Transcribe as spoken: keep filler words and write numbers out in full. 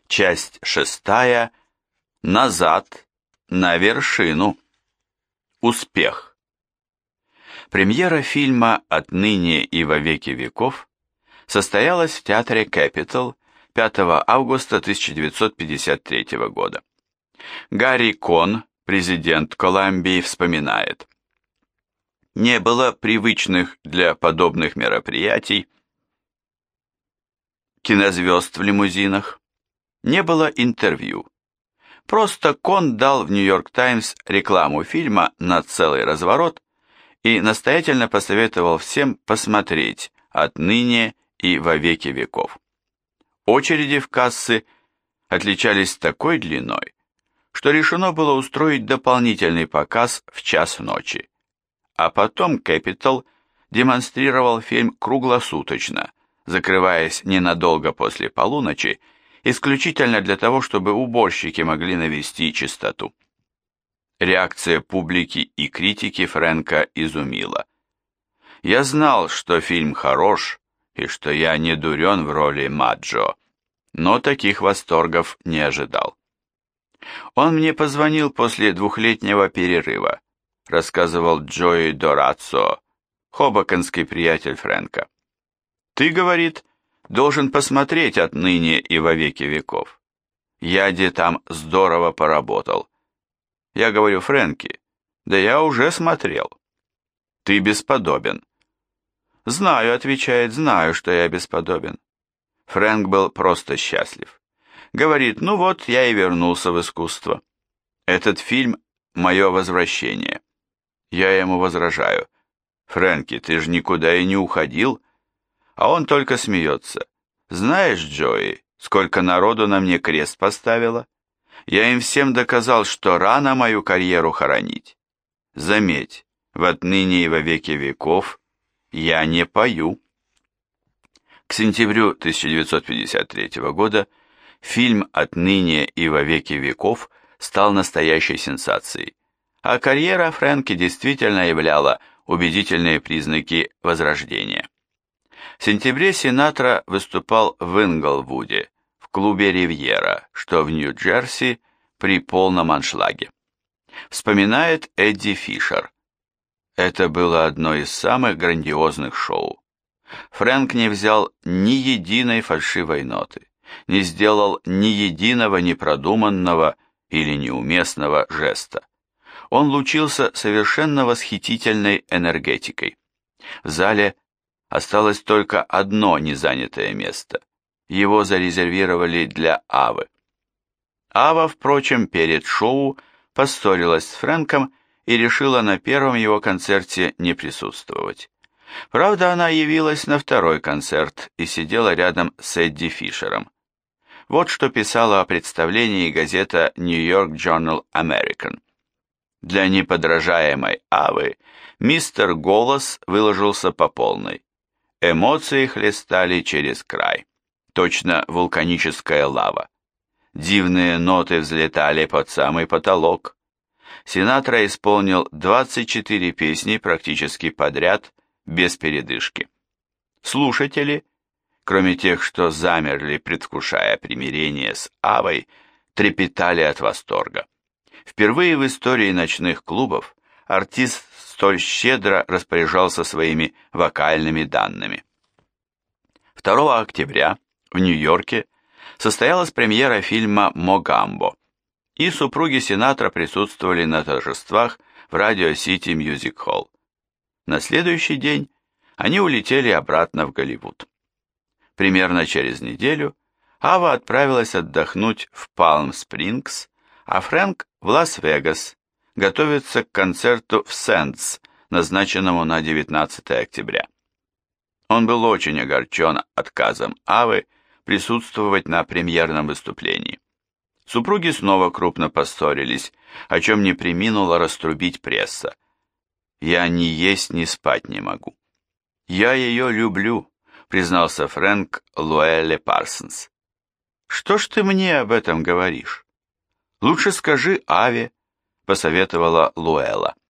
Часть шестая. Назад, на вершину. Успех. Премьера фильма «Отныне и во веки веков» состоялась в театре Capitol пятого августа тысяча девятьсот пятьдесят третьего года. Гарри Кон, президент Колумбии, вспоминает: «Не было привычных для подобных мероприятий кинозвезд в лимузинах, не было интервью. Просто Кон дал в Нью-Йорк Таймс рекламу фильма на целый разворот и настоятельно посоветовал всем посмотреть «Отныне и во веки веков». Очереди в кассы отличались такой длиной, что решено было устроить дополнительный показ в час ночи. А потом Capitol демонстрировал фильм круглосуточно, закрываясь ненадолго после полуночи, исключительно для того, чтобы уборщики могли навести чистоту. Реакция публики и критики Фрэнка изумила. «Я знал, что фильм хорош и что я не дурен в роли Маджо, но таких восторгов не ожидал. Он мне позвонил после двухлетнего перерыва», рассказывал Джои Дорацо, хобоконский приятель Фрэнка. «Ты, — говорит, — должен посмотреть «Отныне и во веки веков». Я де там здорово поработал». Я говорю: «Фрэнки, да я уже смотрел». «Ты бесподобен». «Знаю, — отвечает, — знаю, что я бесподобен». Фрэнк был просто счастлив. Говорит: «Ну вот, я и вернулся в искусство. Этот фильм — мое возвращение». Я ему возражаю: «Фрэнки, ты же никуда и не уходил». А он только смеется. «Знаешь, Джои, сколько народу на мне крест поставило? Я им всем доказал, что рано мою карьеру хоронить. Заметь, в «Отныне и во веки веков» я не пою». К сентябрю тысяча девятьсот пятьдесят третьего года фильм «Отныне и во веки веков» стал настоящей сенсацией, а карьера Фрэнки действительно являла убедительные признаки возрождения. В сентябре Синатра выступал в Инглвуде, в клубе «Ривьера», что в Нью-Джерси, при полном аншлаге. Вспоминает Эдди Фишер: «Это было одно из самых грандиозных шоу. Фрэнк не взял ни единой фальшивой ноты, не сделал ни единого непродуманного или неуместного жеста. Он лучился совершенно восхитительной энергетикой. В зале осталось только одно незанятое место. Его зарезервировали для Авы. Ава, впрочем, перед шоу поссорилась с Фрэнком и решила на первом его концерте не присутствовать. Правда, она явилась на второй концерт и сидела рядом с Эдди Фишером. Вот что писала о представлении газета New York Journal American. Для неподражаемой Авы мистер Голос выложился по полной. Эмоции хлестали через край, точно вулканическая лава. Дивные ноты взлетали под самый потолок. Синатра исполнил двадцать четыре песни практически подряд, без передышки. Слушатели, кроме тех, что замерли, предвкушая примирение с Авой, трепетали от восторга. Впервые в истории ночных клубов артист столь щедро распоряжался своими вокальными данными. второго октября в Нью-Йорке состоялась премьера фильма «Могамбо», и супруги Синатра присутствовали на торжествах в Radio City Music Hall. На следующий день они улетели обратно в Голливуд. Примерно через неделю Ава отправилась отдохнуть в Палм-Спрингс, а Фрэнк в Лас-Вегас, готовится к концерту в Сэндс, назначенному на девятнадцатое октября. Он был очень огорчен отказом Авы присутствовать на премьерном выступлении. Супруги снова крупно поссорились, о чем не преминула раструбить пресса. «Я ни есть, ни спать не могу». «Я ее люблю», признался Фрэнк Луэлле Парсонс. «Что ж ты мне об этом говоришь? Лучше скажи Аве», посоветовала Луэлла.